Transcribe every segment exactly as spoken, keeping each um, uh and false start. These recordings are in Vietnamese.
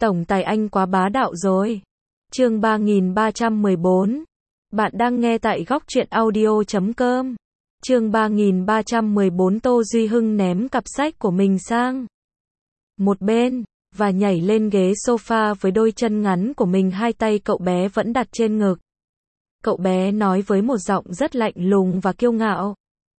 Tổng tài anh quá bá đạo rồi. Chương ba nghìn ba trăm mười bốn. Bạn đang nghe tại góc truyện audio chấm com. Chương ba nghìn ba trăm mười bốn. Tô Duy Hưng ném cặp sách của mình sang một bên và nhảy lên ghế sofa với đôi chân ngắn của mình, hai tay cậu bé vẫn đặt trên ngực. Cậu bé nói với một giọng rất lạnh lùng và kiêu ngạo.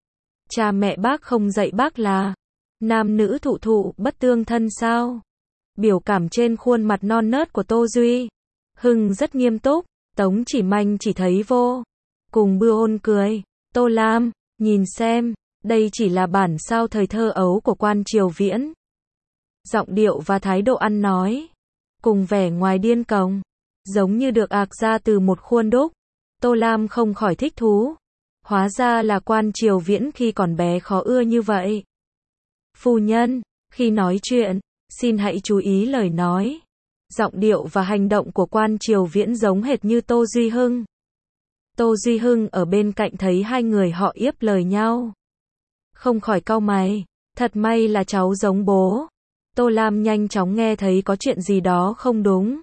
Cha mẹ bác không dạy bác là nam nữ thụ thụ bất tương thân sao? Biểu cảm trên khuôn mặt non nớt của Tô Duy Hưng rất nghiêm túc. Tống Chỉ Manh chỉ thấy vô cùng bưu ôn cười. Tô Lam, nhìn xem, đây chỉ là bản sao thời thơ ấu của Quan Triều Viễn. Giọng điệu và thái độ ăn nói cùng vẻ ngoài điên cuồng, giống như được ạc ra từ một khuôn đúc. Tô Lam không khỏi thích thú. Hóa ra là Quan Triều Viễn khi còn bé khó ưa như vậy. Phu nhân, khi nói chuyện, xin hãy chú ý lời nói. Giọng điệu và hành động của Quan Triều Viễn giống hệt như Tô Duy Hưng. Tô Duy Hưng ở bên cạnh thấy hai người họ yếp lời nhau, không khỏi cau mày. Thật may là cháu giống bố. Tô Lam nhanh chóng nghe thấy có chuyện gì đó không đúng.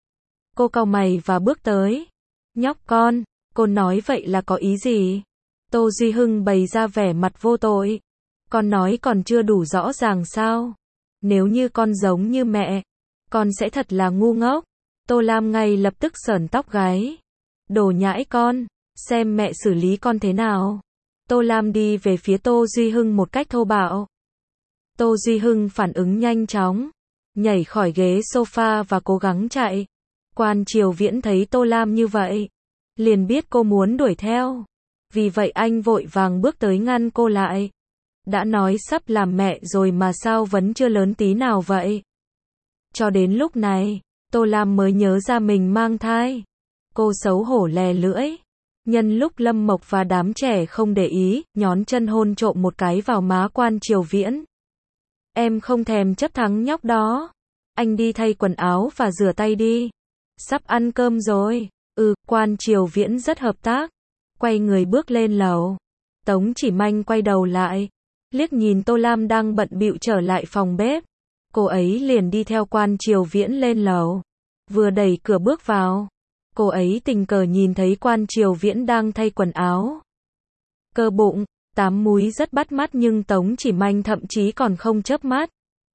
Cô cau mày và bước tới. Nhóc con, cô nói vậy là có ý gì? Tô Duy Hưng bày ra vẻ mặt vô tội. Con nói còn chưa đủ rõ ràng sao? Nếu như con giống như mẹ, con sẽ thật là ngu ngốc. Tô Lam ngay lập tức sởn tóc gáy. Đồ nhãi con, xem mẹ xử lý con thế nào. Tô Lam đi về phía Tô Duy Hưng một cách thô bạo. Tô Duy Hưng phản ứng nhanh chóng, nhảy khỏi ghế sofa và cố gắng chạy. Quan Triều Viễn thấy Tô Lam như vậy, liền biết cô muốn đuổi theo. Vì vậy anh vội vàng bước tới ngăn cô lại. Đã nói sắp làm mẹ rồi mà sao vẫn chưa lớn tí nào vậy? Cho đến lúc này, Tô Lam mới nhớ ra mình mang thai. Cô xấu hổ lè lưỡi. Nhân lúc Lâm Mộc và đám trẻ không để ý, nhón chân hôn trộm một cái vào má Quan Triều Viễn. Em không thèm chấp thắng nhóc đó. Anh đi thay quần áo và rửa tay đi. Sắp ăn cơm rồi. Ừ, Quan Triều Viễn rất hợp tác. Quay người bước lên lầu. Tống Chỉ Manh quay đầu lại, liếc nhìn Tô Lam đang bận bịu trở lại phòng bếp. Cô ấy liền đi theo Quan Triều Viễn lên lầu. Vừa đẩy cửa bước vào, cô ấy tình cờ nhìn thấy Quan Triều Viễn đang thay quần áo. Cơ bụng, tám múi rất bắt mắt nhưng Tống Chỉ Manh thậm chí còn không chớp mắt.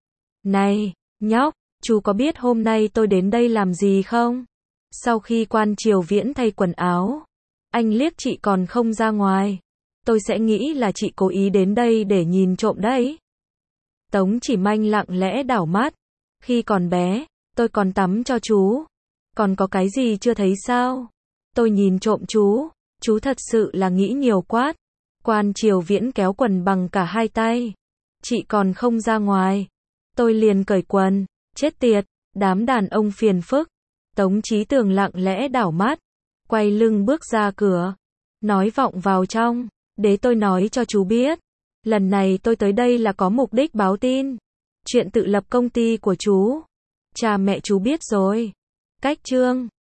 Này, nhóc, chú có biết hôm nay tôi đến đây làm gì không? Sau khi Quan Triều Viễn thay quần áo, anh liếc chị còn không ra ngoài. Tôi sẽ nghĩ là chị cố ý đến đây để nhìn trộm đấy. Tống Chỉ Manh lặng lẽ đảo mắt. Khi còn bé, tôi còn tắm cho chú. Còn có cái gì chưa thấy sao? Tôi nhìn trộm chú. Chú thật sự là nghĩ nhiều quá. Quan Triều Viễn kéo quần bằng cả hai tay. Chị còn không ra ngoài. Tôi liền cởi quần. Chết tiệt, đám đàn ông phiền phức. Tống Chí Tường lặng lẽ đảo mắt, quay lưng bước ra cửa, nói vọng vào trong. Để tôi nói cho chú biết, lần này tôi tới đây là có mục đích báo tin chuyện tự lập công ty của chú. Cha mẹ chú biết rồi. Cách chương